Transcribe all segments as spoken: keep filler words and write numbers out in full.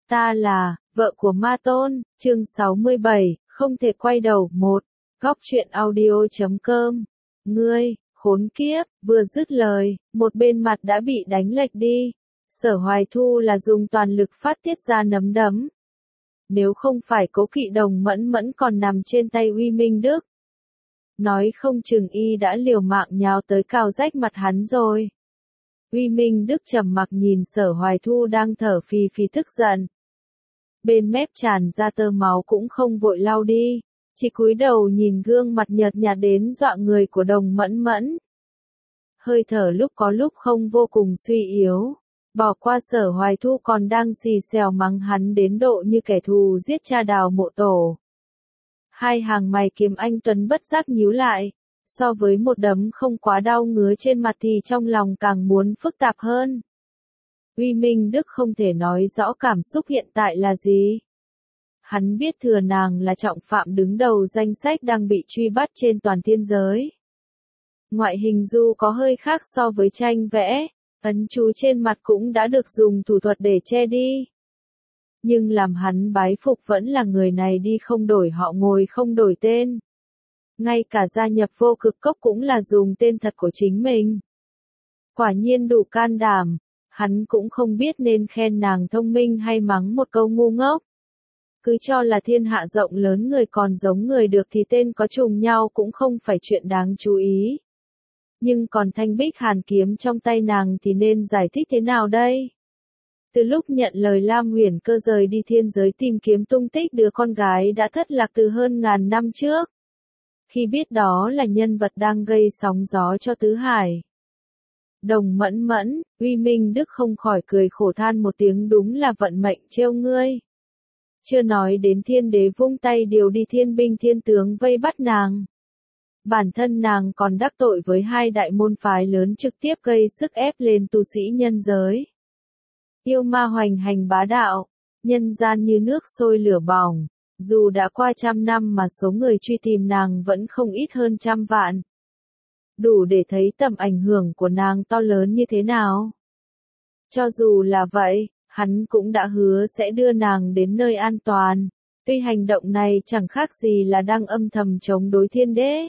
Ta là, vợ của Ma Tôn, chương sáu mươi bảy, không thể quay đầu, một, góc truyện audio chấm com. Ngươi, khốn kiếp, vừa dứt lời, một bên mặt đã bị đánh lệch đi. Sở Hoài Thu là dùng toàn lực phát tiết ra nắm đấm. Nếu không phải Cố Kỵ Đồng mẫn mẫn còn nằm trên tay Uy Minh Đức. Nói không chừng y đã liều mạng nhào tới cào rách mặt hắn rồi. Uy Minh Đức trầm mặc nhìn Sở Hoài Thu đang thở phì phì tức giận. Bên mép tràn ra tơ máu cũng không vội lau đi, chỉ cúi đầu nhìn gương mặt nhợt nhạt đến dọa người của Đồng mẫn mẫn. Hơi thở lúc có lúc không vô cùng suy yếu, bỏ qua Sở Hoài Thu còn đang xì xèo mắng hắn đến độ như kẻ thù giết cha Đào Mộ Tổ. Hai hàng mày kiếm anh Tuấn bất giác nhíu lại, so với một đấm không quá đau ngứa trên mặt thì trong lòng càng muốn phức tạp hơn. Uy Minh Đức không thể nói rõ cảm xúc hiện tại là gì. Hắn biết thừa nàng là trọng phạm đứng đầu danh sách đang bị truy bắt trên toàn thiên giới. Ngoại hình dù có hơi khác so với tranh vẽ, ấn chú trên mặt cũng đã được dùng thủ thuật để che đi. Nhưng làm hắn bái phục vẫn là người này đi không đổi họ ngồi không đổi tên. Ngay cả gia nhập Vô Cực Cốc cũng là dùng tên thật của chính mình. Quả nhiên đủ can đảm, hắn cũng không biết nên khen nàng thông minh hay mắng một câu ngu ngốc. Cứ cho là thiên hạ rộng lớn người còn giống người được thì tên có trùng nhau cũng không phải chuyện đáng chú ý. Nhưng còn thanh bích hàn kiếm trong tay nàng thì nên giải thích thế nào đây? Từ lúc nhận lời Lam Huyền Cơ rời đi thiên giới tìm kiếm tung tích đứa con gái đã thất lạc từ hơn ngàn năm trước. Khi biết đó là nhân vật đang gây sóng gió cho tứ hải. Đồng mẫn mẫn, Uy Minh Đức không khỏi cười khổ than một tiếng, đúng là vận mệnh trêu ngươi. Chưa nói đến thiên đế vung tay điều đi thiên binh thiên tướng vây bắt nàng. Bản thân nàng còn đắc tội với hai đại môn phái lớn trực tiếp gây sức ép lên tu sĩ nhân giới. Yêu ma hoành hành bá đạo, nhân gian như nước sôi lửa bỏng, dù đã qua trăm năm mà số người truy tìm nàng vẫn không ít hơn trăm vạn. Đủ để thấy tầm ảnh hưởng của nàng to lớn như thế nào. Cho dù là vậy, hắn cũng đã hứa sẽ đưa nàng đến nơi an toàn, tuy hành động này chẳng khác gì là đang âm thầm chống đối thiên đế.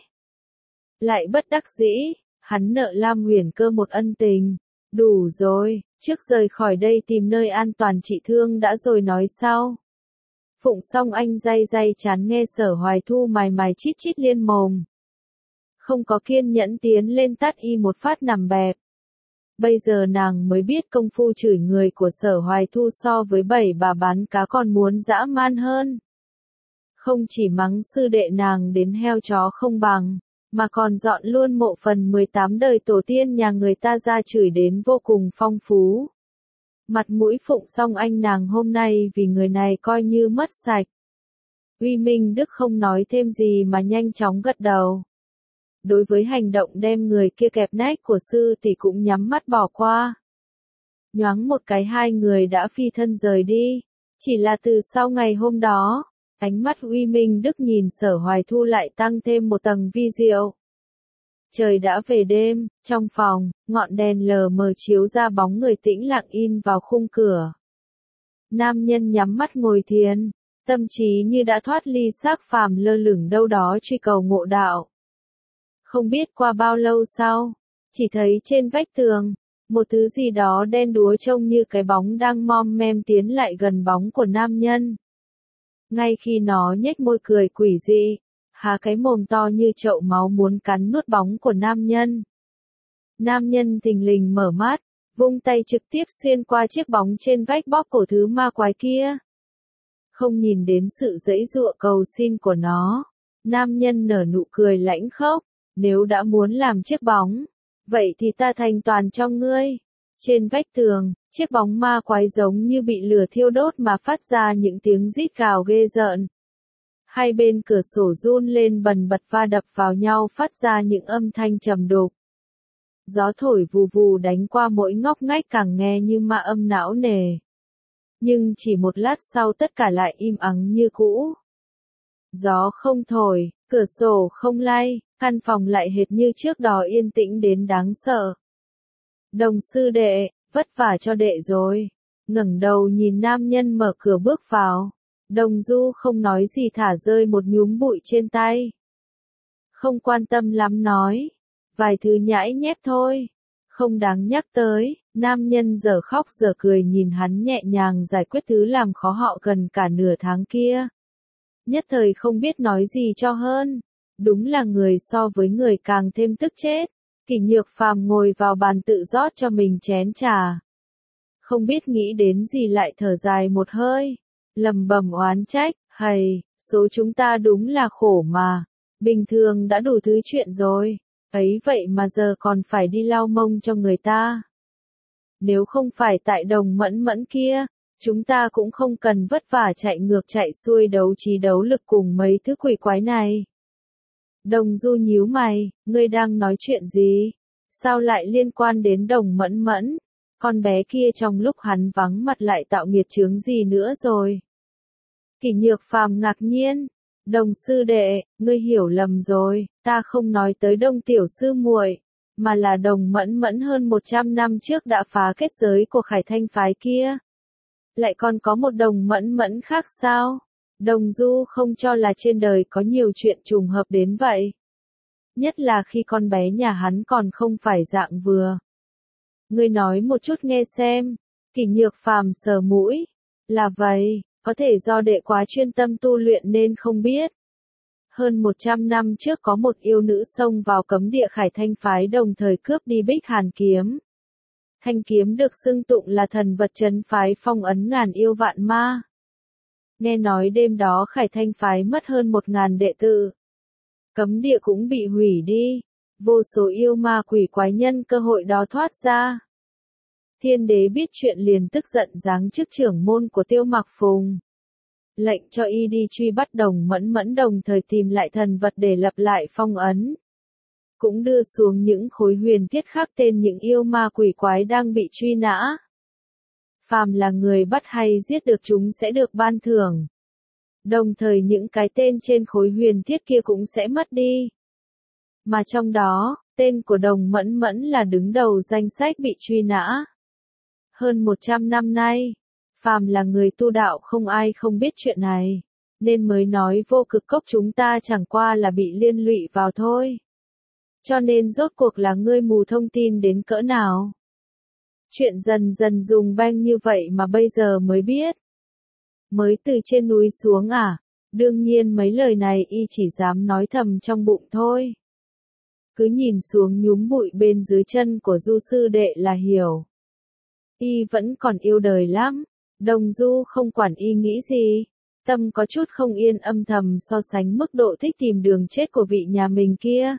Lại bất đắc dĩ, hắn nợ Lam Huyền Cơ một ân tình. Đủ rồi, trước rời khỏi đây tìm nơi an toàn trị thương đã rồi nói sau. Phụng Song Anh day day chán nghe Sở Hoài Thu mài mài chít chít liên mồm. Không có kiên nhẫn tiến lên tát y một phát nằm bẹp. Bây giờ nàng mới biết công phu chửi người của Sở Hoài Thu so với bảy bà bán cá còn muốn dã man hơn. Không chỉ mắng sư đệ nàng đến heo chó không bằng, mà còn dọn luôn mộ phần mười tám đời tổ tiên nhà người ta ra chửi đến vô cùng phong phú. Mặt mũi Phụng Song Anh nàng hôm nay vì người này coi như mất sạch. Uy Minh Đức không nói thêm gì mà nhanh chóng gật đầu. Đối với hành động đem người kia kẹp nách của sư tỷ cũng nhắm mắt bỏ qua. Nhoáng một cái hai người đã phi thân rời đi. Chỉ là từ sau ngày hôm đó, ánh mắt Uy Minh Đức nhìn Sở Hoài Thu lại tăng thêm một tầng vi diệu. Trời đã về đêm, trong phòng, ngọn đèn lờ mờ chiếu ra bóng người tĩnh lặng in vào khung cửa. Nam nhân nhắm mắt ngồi thiền, tâm trí như đã thoát ly xác phàm lơ lửng đâu đó truy cầu ngộ đạo. Không biết qua bao lâu sau, chỉ thấy trên vách tường, một thứ gì đó đen đúa trông như cái bóng đang mom mem tiến lại gần bóng của nam nhân. Ngay khi nó nhếch môi cười quỷ dị, há cái mồm to như chậu máu muốn cắn nuốt bóng của nam nhân. Nam nhân thình lình mở mắt, vung tay trực tiếp xuyên qua chiếc bóng trên vách bóp cổ thứ ma quái kia. Không nhìn đến sự giãy giụa cầu xin của nó, nam nhân nở nụ cười lãnh khốc, nếu đã muốn làm chiếc bóng, vậy thì ta thành toàn cho ngươi. Trên vách tường, chiếc bóng ma quái giống như bị lửa thiêu đốt mà phát ra những tiếng rít gào ghê rợn. Hai bên cửa sổ run lên bần bật va đập vào nhau phát ra những âm thanh trầm đục. Gió thổi vù vù đánh qua mỗi ngóc ngách càng nghe như ma âm não nề. Nhưng chỉ một lát sau tất cả lại im ắng như cũ. Gió không thổi, cửa sổ không lay, căn phòng lại hệt như trước đó yên tĩnh đến đáng sợ. Đồng sư đệ, vất vả cho đệ rồi. ngẩng đầu nhìn nam nhân mở cửa bước vào. Đồng Du không nói gì thả rơi một nhúm bụi trên tay. Không quan tâm lắm nói. Vài thứ nhãi nhép thôi. Không đáng nhắc tới. Nam nhân giờ khóc giờ cười nhìn hắn nhẹ nhàng giải quyết thứ làm khó họ gần cả nửa tháng kia. Nhất thời không biết nói gì cho hơn. Đúng là người so với người càng thêm tức chết. Kỷ Nhược Phàm ngồi vào bàn tự rót cho mình chén trà. Không biết nghĩ đến gì lại thở dài một hơi. Lầm bầm oán trách, hầy, số chúng ta đúng là khổ mà. Bình thường đã đủ thứ chuyện rồi. Ấy vậy mà giờ còn phải đi lau mông cho người ta. Nếu không phải tại Đồng Mẫn Mẫn kia, chúng ta cũng không cần vất vả chạy ngược chạy xuôi đấu trí đấu lực cùng mấy thứ quỷ quái này. Đồng Du nhíu mày, ngươi đang nói chuyện gì? Sao lại liên quan đến Đồng Mẫn Mẫn? Con bé kia trong lúc hắn vắng mặt lại tạo nghiệt chướng gì nữa rồi? Kỷ Nhược Phàm ngạc nhiên, Đồng sư đệ, ngươi hiểu lầm rồi, ta không nói tới Đồng tiểu sư muội, mà là Đồng Mẫn Mẫn hơn một trăm năm trước đã phá kết giới của Khải Thanh phái kia. Lại còn có một Đồng Mẫn Mẫn khác sao? Đồng Du không cho là trên đời có nhiều chuyện trùng hợp đến vậy. Nhất là khi con bé nhà hắn còn không phải dạng vừa. Ngươi nói một chút nghe xem. Kỷ Nhược Phàm sờ mũi. Là vậy, có thể do đệ quá chuyên tâm tu luyện nên không biết. Hơn một trăm năm trước có một yêu nữ xông vào cấm địa Khải Thanh phái đồng thời cướp đi Bích Hàn kiếm. Thanh kiếm được xưng tụng là thần vật trấn phái phong ấn ngàn yêu vạn ma. Nghe nói đêm đó Khải Thanh phái mất hơn một ngàn đệ tử. Cấm địa cũng bị hủy đi. Vô số yêu ma quỷ quái nhân cơ hội đó thoát ra. Thiên đế biết chuyện liền tức giận giáng chức trưởng môn của Tiêu Mặc Phùng. Lệnh cho y đi truy bắt Đồng Mẫn Mẫn đồng thời tìm lại thần vật để lập lại phong ấn. Cũng đưa xuống những khối huyền thiết khác tên những yêu ma quỷ quái đang bị truy nã. Phàm là người bắt hay giết được chúng sẽ được ban thưởng. Đồng thời những cái tên trên khối huyền thiết kia cũng sẽ mất đi. Mà trong đó, tên của Đồng Mẫn Mẫn là đứng đầu danh sách bị truy nã. Hơn một trăm năm nay, phàm là người tu đạo không ai không biết chuyện này, nên mới nói Vô Cực Cốc chúng ta chẳng qua là bị liên lụy vào thôi. Cho nên rốt cuộc là ngươi mù thông tin đến cỡ nào. Chuyện dần dần dùng banh như vậy mà bây giờ mới biết. Mới từ trên núi xuống à, đương nhiên mấy lời này y chỉ dám nói thầm trong bụng thôi. Cứ nhìn xuống nhúm bụi bên dưới chân của Du sư đệ là hiểu. Y vẫn còn yêu đời lắm. Đồng Du không quản y nghĩ gì. Tâm có chút không yên âm thầm so sánh mức độ thích tìm đường chết của vị nhà mình kia.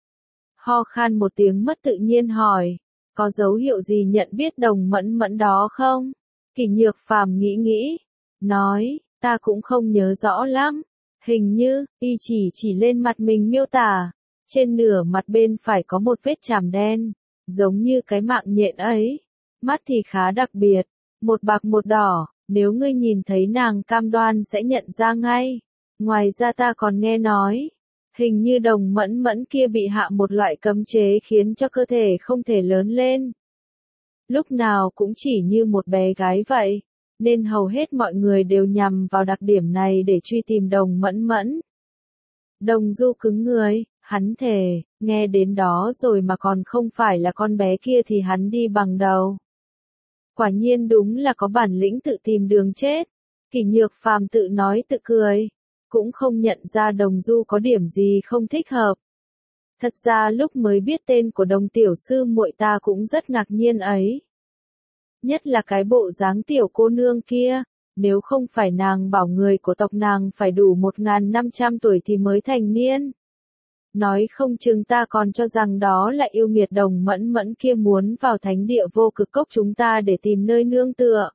Ho khan một tiếng mất tự nhiên hỏi. Có dấu hiệu gì nhận biết Đồng Mẫn Mẫn đó không? Kỷ Nhược Phàm nghĩ nghĩ. Nói, ta cũng không nhớ rõ lắm. Hình như, y chỉ chỉ lên mặt mình miêu tả. Trên nửa mặt bên phải có một vết chàm đen. Giống như cái mạng nhện ấy. Mắt thì khá đặc biệt. Một bạc một đỏ. Nếu ngươi nhìn thấy nàng cam đoan sẽ nhận ra ngay. Ngoài ra ta còn nghe nói. Hình như Đồng Mẫn Mẫn kia bị hạ một loại cấm chế khiến cho cơ thể không thể lớn lên. Lúc nào cũng chỉ như một bé gái vậy. Nên hầu hết mọi người đều nhằm vào đặc điểm này để truy tìm Đồng Mẫn Mẫn. Đồng Du cứng người, hắn thề, nghe đến đó rồi mà còn không phải là con bé kia thì hắn đi bằng đầu. Quả nhiên đúng là có bản lĩnh tự tìm đường chết. Kỷ Nhược Phàm tự nói tự cười. Cũng không nhận ra Đồng Du có điểm gì không thích hợp. Thật ra lúc mới biết tên của Đồng tiểu sư muội ta cũng rất ngạc nhiên ấy. Nhất là cái bộ dáng tiểu cô nương kia, nếu không phải nàng bảo người của tộc nàng phải đủ một nghìn năm trăm tuổi thì mới thành niên. Nói không chừng ta còn cho rằng đó là yêu nghiệt Đồng Mẫn Mẫn kia muốn vào thánh địa Vô Cực Cốc chúng ta để tìm nơi nương tựa.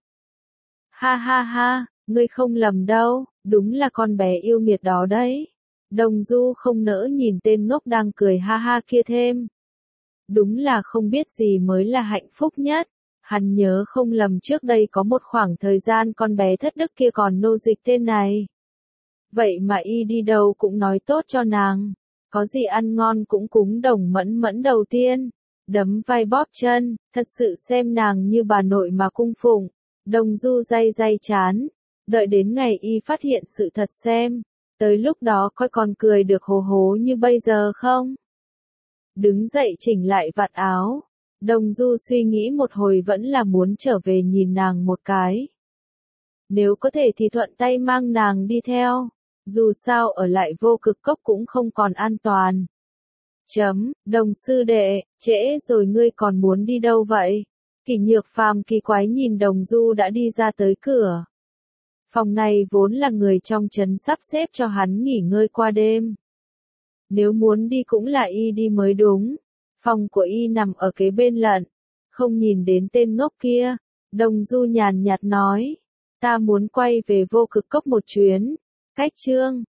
Ha ha ha, ngươi không lầm đâu, đúng là con bé yêu nghiệt đó đấy. Đồng Du không nỡ nhìn tên ngốc đang cười ha ha kia thêm. Đúng là không biết gì mới là hạnh phúc nhất. Hắn nhớ không lầm trước đây có một khoảng thời gian con bé thất đức kia còn nô dịch tên này. Vậy mà y đi đâu cũng nói tốt cho nàng. Có gì ăn ngon cũng cúng Đồng Mẫn Mẫn đầu tiên. Đấm vai bóp chân, thật sự xem nàng như bà nội mà cung phụng. Đồng Du day day chán, đợi đến ngày y phát hiện sự thật xem, tới lúc đó coi còn cười được hố hố như bây giờ không? Đứng dậy chỉnh lại vạt áo, Đồng Du suy nghĩ một hồi vẫn là muốn trở về nhìn nàng một cái. Nếu có thể thì thuận tay mang nàng đi theo, dù sao ở lại Vô Cực Cốc cũng không còn an toàn. Chấm, Đồng sư đệ, trễ rồi ngươi còn muốn đi đâu vậy? Kỷ Nhược Phàm kỳ quái nhìn Đồng Du đã đi ra tới cửa. Phòng này vốn là người trong trấn sắp xếp cho hắn nghỉ ngơi qua đêm. Nếu muốn đi cũng là y đi mới đúng. Phòng của y nằm ở kế bên lận. Không nhìn đến tên ngốc kia. Đồng Du nhàn nhạt nói. Ta muốn quay về Vô Cực Cốc một chuyến. Cách chương.